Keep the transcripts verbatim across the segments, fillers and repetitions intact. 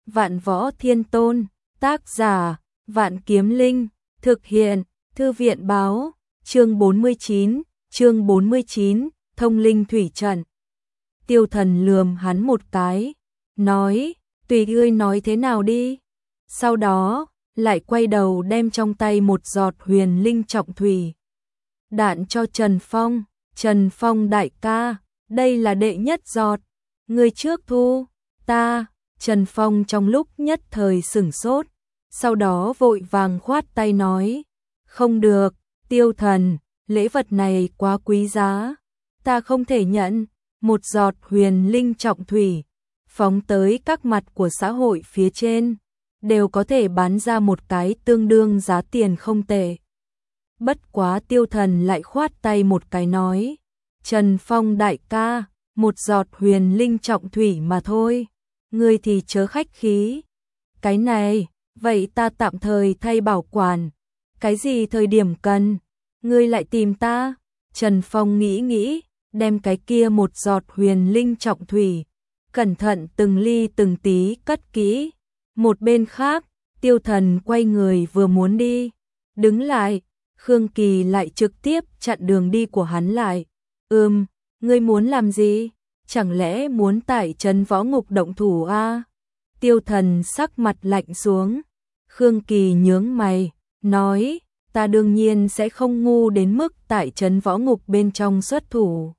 Vạn Võ Thiên Tôn, tác giả, Vạn Kiếm Linh, thực hiện, Thư viện báo, chương bốn mươi chín, chương bốn mươi chín, Thông Linh Thủy Trận. Tiêu Thần lườm hắn một cái, nói, tùy ngươi nói thế nào đi. Sau đó, lại quay đầu đem trong tay một giọt huyền linh trọng thủy đạn cho Trần Phong. Trần Phong đại ca, đây là đệ nhất giọt, ngươi trước thu, ta. Trần Phong trong lúc nhất thời sửng sốt, sau đó vội vàng khoát tay nói, không được, Tiêu Thần, lễ vật này quá quý giá, ta không thể nhận. Một giọt huyền linh trọng thủy, phóng tới các mặt của xã hội phía trên, đều có thể bán ra một cái tương đương giá tiền không tệ. Bất quá Tiêu Thần lại khoát tay một cái nói, Trần Phong đại ca, một giọt huyền linh trọng thủy mà thôi, ngươi thì chớ khách khí. Cái này, vậy ta tạm thời thay bảo quản, cái gì thời điểm cần, ngươi lại tìm ta. Trần Phong nghĩ nghĩ, đem cái kia một giọt huyền linh trọng thủy, cẩn thận từng ly từng tí cất kỹ. Một bên khác, Tiêu Thần quay người vừa muốn đi, đứng lại, Khương Kỳ lại trực tiếp chặn đường đi của hắn lại. Ừm, ngươi muốn làm gì? Chẳng lẽ muốn tại Trấn Võ Ngục động thủ a? À? Tiêu Thần sắc mặt lạnh xuống. Khương Kỳ nhướng mày, nói, ta đương nhiên sẽ không ngu đến mức tại Trấn Võ Ngục bên trong xuất thủ.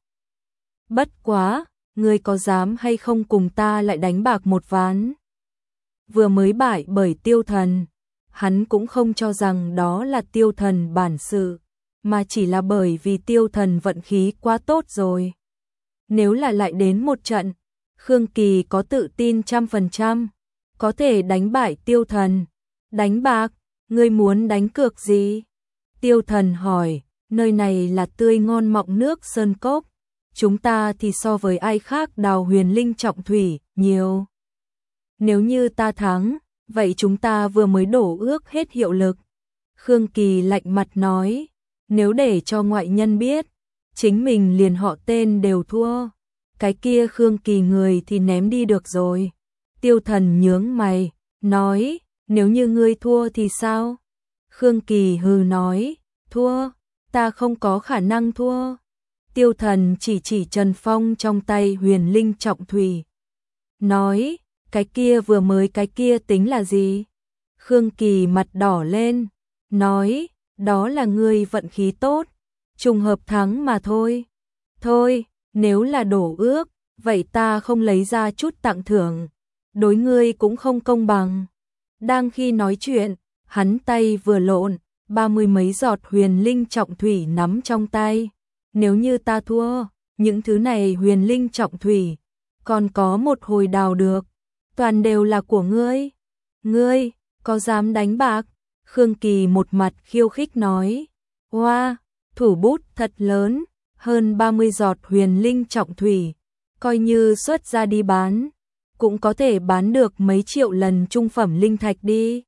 Bất quá, ngươi có dám hay không cùng ta lại đánh bạc một ván? Vừa mới bại bởi Tiêu Thần, hắn cũng không cho rằng đó là Tiêu Thần bản sự, mà chỉ là bởi vì Tiêu Thần vận khí quá tốt rồi. Nếu là lại đến một trận, Khương Kỳ có tự tin trăm phần trăm, có thể đánh bại Tiêu Thần. Đánh bạc, ngươi muốn đánh cược gì? Tiêu Thần hỏi, nơi này là tươi ngon mọng nước sơn cốc, chúng ta thì so với ai khác đào huyền linh trọng thủy, nhiều. Nếu như ta thắng, vậy chúng ta vừa mới đổ ước hết hiệu lực. Khương Kỳ lạnh mặt nói, nếu để cho ngoại nhân biết, chính mình liền họ tên đều thua. Cái kia Khương Kỳ người thì ném đi được rồi. Tiêu Thần nhướng mày, nói, nếu như ngươi thua thì sao? Khương Kỳ hừ nói, thua, ta không có khả năng thua. Tiêu Thần chỉ chỉ Trần Phong trong tay huyền linh trọng thủy, nói, cái kia vừa mới cái kia tính là gì? Khương Kỳ mặt đỏ lên, nói, đó là ngươi vận khí tốt, trùng hợp thắng mà thôi. Thôi, nếu là đổ ước, vậy ta không lấy ra chút tặng thưởng, đối ngươi cũng không công bằng. Đang khi nói chuyện, hắn tay vừa lộn, ba mươi mấy giọt huyền linh trọng thủy nắm trong tay. Nếu như ta thua, những thứ này huyền linh trọng thủy, còn có một hồi đào được, toàn đều là của ngươi. Ngươi, có dám đánh bạc? Khương Kỳ một mặt khiêu khích nói, hoa, wow, thủ bút thật lớn, hơn ba mươi giọt huyền linh trọng thủy, coi như xuất ra đi bán, cũng có thể bán được mấy triệu lần trung phẩm linh thạch đi.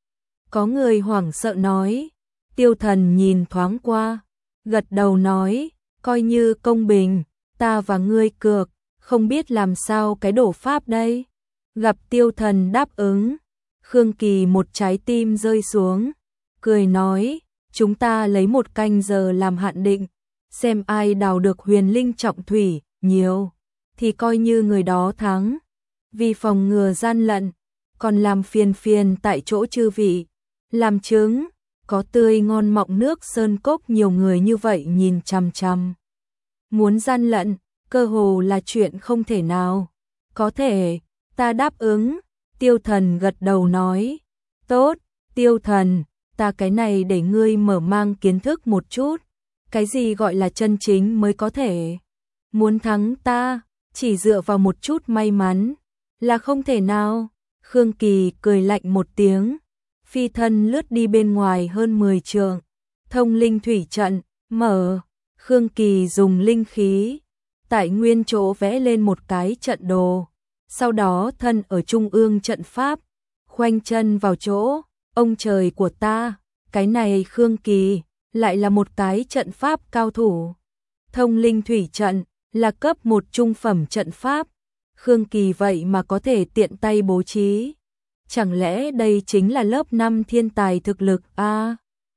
Có người hoảng sợ nói. Tiêu Thần nhìn thoáng qua, gật đầu nói, coi như công bình, ta và ngươi cược, không biết làm sao cái đổ pháp đây. Gặp Tiêu Thần đáp ứng, Khương Kỳ một trái tim rơi xuống, cười nói, chúng ta lấy một canh giờ làm hạn định, xem ai đào được huyền linh trọng thủy nhiều, thì coi như người đó thắng. Vì phòng ngừa gian lận, còn làm phiền phiền tại chỗ chư vị, làm chứng, có tươi ngon mọng nước sơn cốc nhiều người như vậy nhìn chằm chằm. Muốn gian lận, cơ hồ là chuyện không thể nào. Có thể, ta đáp ứng. Tiêu Thần gật đầu nói, tốt, Tiêu Thần, ta cái này để ngươi mở mang kiến thức một chút, cái gì gọi là chân chính mới có thể. Muốn thắng ta, chỉ dựa vào một chút may mắn, là không thể nào. Khương Kỳ cười lạnh một tiếng, phi thân lướt đi bên ngoài hơn mười trượng, thông linh thủy trận, mở. Khương Kỳ dùng linh khí, tại nguyên chỗ vẽ lên một cái trận đồ, sau đó thân ở trung ương trận pháp, khoanh chân vào chỗ, ông trời của ta, cái này Khương Kỳ, lại là một cái trận pháp cao thủ. Thông linh thủy trận, là cấp một trung phẩm trận pháp, Khương Kỳ vậy mà có thể tiện tay bố trí, chẳng lẽ đây chính là lớp năm thiên tài thực lực a? À?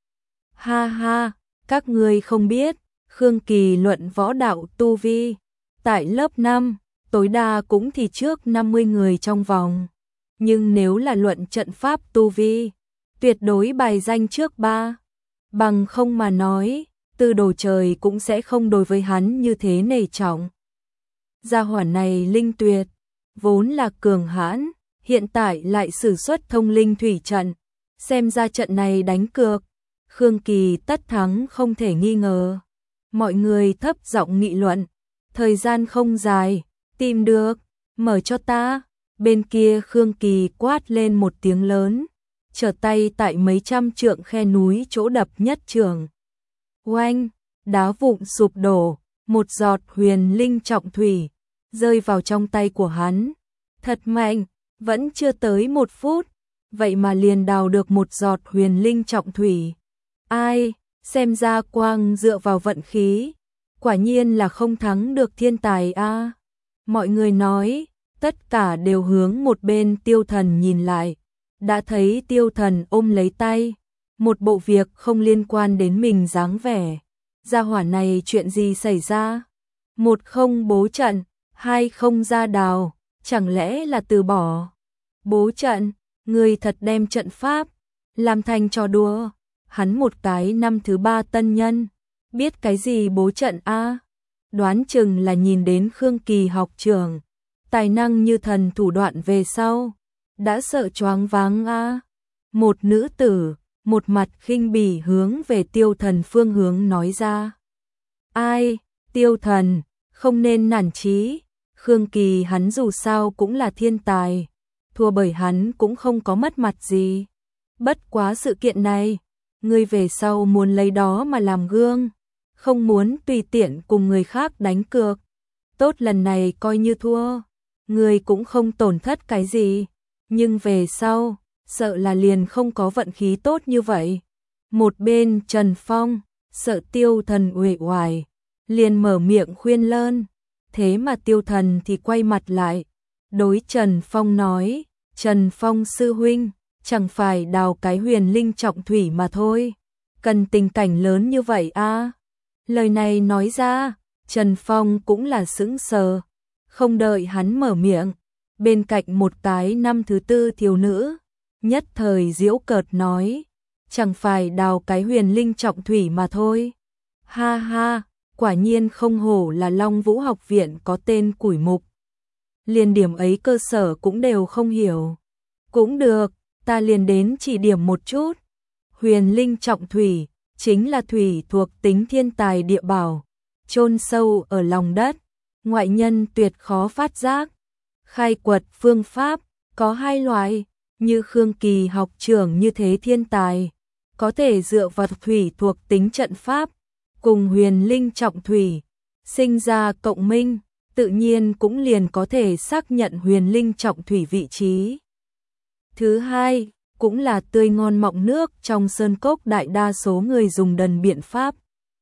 Ha ha, các ngươi không biết, Khương Kỳ luận võ đạo tu vi, tại lớp năm, tối đa cũng thì trước năm mươi người trong vòng. Nhưng nếu là luận trận pháp tu vi, tuyệt đối bài danh trước ba. Bằng không mà nói, Tư Đồ Trời cũng sẽ không đối với hắn như thế nể trọng. Gia hỏa này linh tuyệt, vốn là cường hãn, hiện tại lại sử xuất thông linh thủy trận. Xem ra trận này đánh cược, Khương Kỳ tất thắng không thể nghi ngờ. Mọi người thấp giọng nghị luận, thời gian không dài, tìm được, mở cho ta. Bên kia Khương Kỳ quát lên một tiếng lớn, trở tay tại mấy trăm trượng khe núi chỗ đập nhất trường. Oanh, đá vụn sụp đổ, một giọt huyền linh trọng thủy rơi vào trong tay của hắn. Thật mạnh, vẫn chưa tới một phút, vậy mà liền đào được một giọt huyền linh trọng thủy. Ai, xem ra quang dựa vào vận khí, quả nhiên là không thắng được thiên tài a. À. Mọi người nói, tất cả đều hướng một bên Tiêu Thần nhìn lại, đã thấy Tiêu Thần ôm lấy tay, một bộ việc không liên quan đến mình dáng vẻ. Gia hỏa này chuyện gì xảy ra? Một không bố trận, hai không ra đào, chẳng lẽ là từ bỏ? Bố trận, người thật đem trận pháp làm thành trò đùa. Hắn một cái năm thứ ba tân nhân, biết cái gì bố trận a? À? Đoán chừng là nhìn đến Khương Kỳ học trường, tài năng như thần thủ đoạn về sau, đã sợ choáng váng a. À? Một nữ tử, một mặt khinh bỉ hướng về Tiêu Thần phương hướng nói ra. Ai, Tiêu Thần, không nên nản chí, Khương Kỳ hắn dù sao cũng là thiên tài, thua bởi hắn cũng không có mất mặt gì. Bất quá sự kiện này, ngươi về sau muốn lấy đó mà làm gương, không muốn tùy tiện cùng người khác đánh cược. Tốt lần này coi như thua, ngươi cũng không tổn thất cái gì, nhưng về sau, sợ là liền không có vận khí tốt như vậy. Một bên Trần Phong, sợ Tiêu Thần uể oải, liền mở miệng khuyên lơn, thế mà Tiêu Thần thì quay mặt lại, đối Trần Phong nói, Trần Phong sư huynh, chẳng phải đào cái huyền linh trọng thủy mà thôi, cần tình cảnh lớn như vậy a? À? Lời này nói ra, Trần Phong cũng là sững sờ, không đợi hắn mở miệng, bên cạnh một cái năm thứ tư thiếu nữ, nhất thời giễu cợt nói, chẳng phải đào cái huyền linh trọng thủy mà thôi. Ha ha, quả nhiên không hổ là Long Vũ học viện có tên củi mục. Liền điểm ấy cơ sở cũng đều không hiểu. Cũng được, ta liền đến chỉ điểm một chút. Huyền linh trọng thủy, chính là thủy thuộc tính thiên tài địa bảo, chôn sâu ở lòng đất, ngoại nhân tuyệt khó phát giác. Khai quật phương pháp, có hai loại, như Khương Kỳ học trưởng như thế thiên tài, có thể dựa vào thủy thuộc tính trận pháp, cùng huyền linh trọng thủy, sinh ra cộng minh, tự nhiên cũng liền có thể xác nhận huyền linh trọng thủy vị trí. Thứ hai, cũng là tươi ngon mọng nước trong sơn cốc đại đa số người dùng đần biện pháp.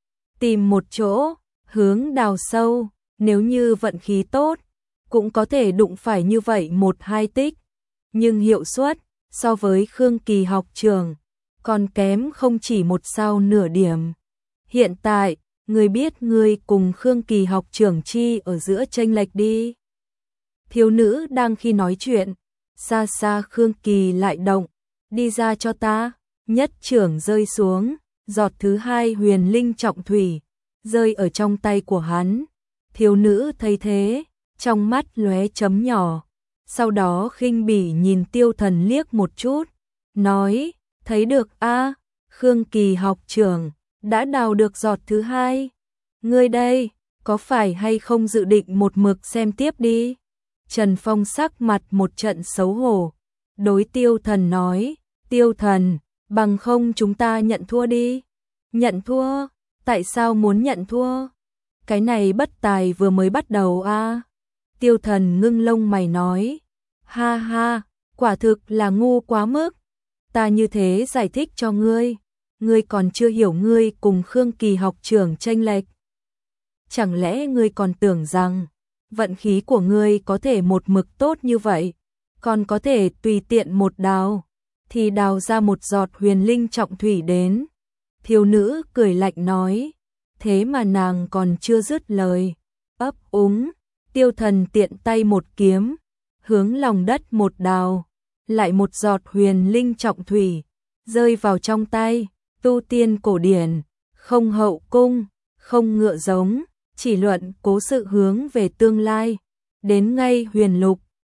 Tìm một chỗ, hướng đào sâu, nếu như vận khí tốt, cũng có thể đụng phải như vậy một hai tích. Nhưng hiệu suất, so với Khương Kỳ học trường, còn kém không chỉ một sao nửa điểm. Hiện tại, người biết người cùng Khương Kỳ học trưởng chi ở giữa chênh lệch đi. Thiếu nữ đang khi nói chuyện, xa xa Khương Kỳ lại động, đi ra cho ta, nhất trưởng rơi xuống, giọt thứ hai huyền linh trọng thủy, rơi ở trong tay của hắn. Thiếu nữ thấy thế, trong mắt lóe chấm nhỏ, sau đó khinh bỉ nhìn Tiêu Thần liếc một chút, nói, thấy được a, à, Khương Kỳ học trưởng, đã đào được giọt thứ hai. Ngươi đây, có phải hay không dự định một mực xem tiếp đi? Trần Phong sắc mặt một trận xấu hổ, đối Tiêu Thần nói, Tiêu Thần, bằng không chúng ta nhận thua đi. Nhận thua? Tại sao muốn nhận thua? Cái này bất tài vừa mới bắt đầu a. À? Tiêu Thần ngưng lông mày nói, ha ha, quả thực là ngu quá mức. Ta như thế giải thích cho ngươi, ngươi còn chưa hiểu ngươi cùng Khương Kỳ học trưởng chênh lệch. Chẳng lẽ ngươi còn tưởng rằng vận khí của ngươi có thể một mực tốt như vậy, còn có thể tùy tiện một đào, thì đào ra một giọt huyền linh trọng thủy đến. Thiếu nữ cười lạnh nói, thế mà nàng còn chưa dứt lời. Ấp úng, Tiêu Thần tiện tay một kiếm, hướng lòng đất một đào, lại một giọt huyền linh trọng thủy, rơi vào trong tay. Tu tiên cổ điển, không hậu cung, không ngựa giống, chỉ luận cố sự hướng về tương lai. Đến ngay huyền lục,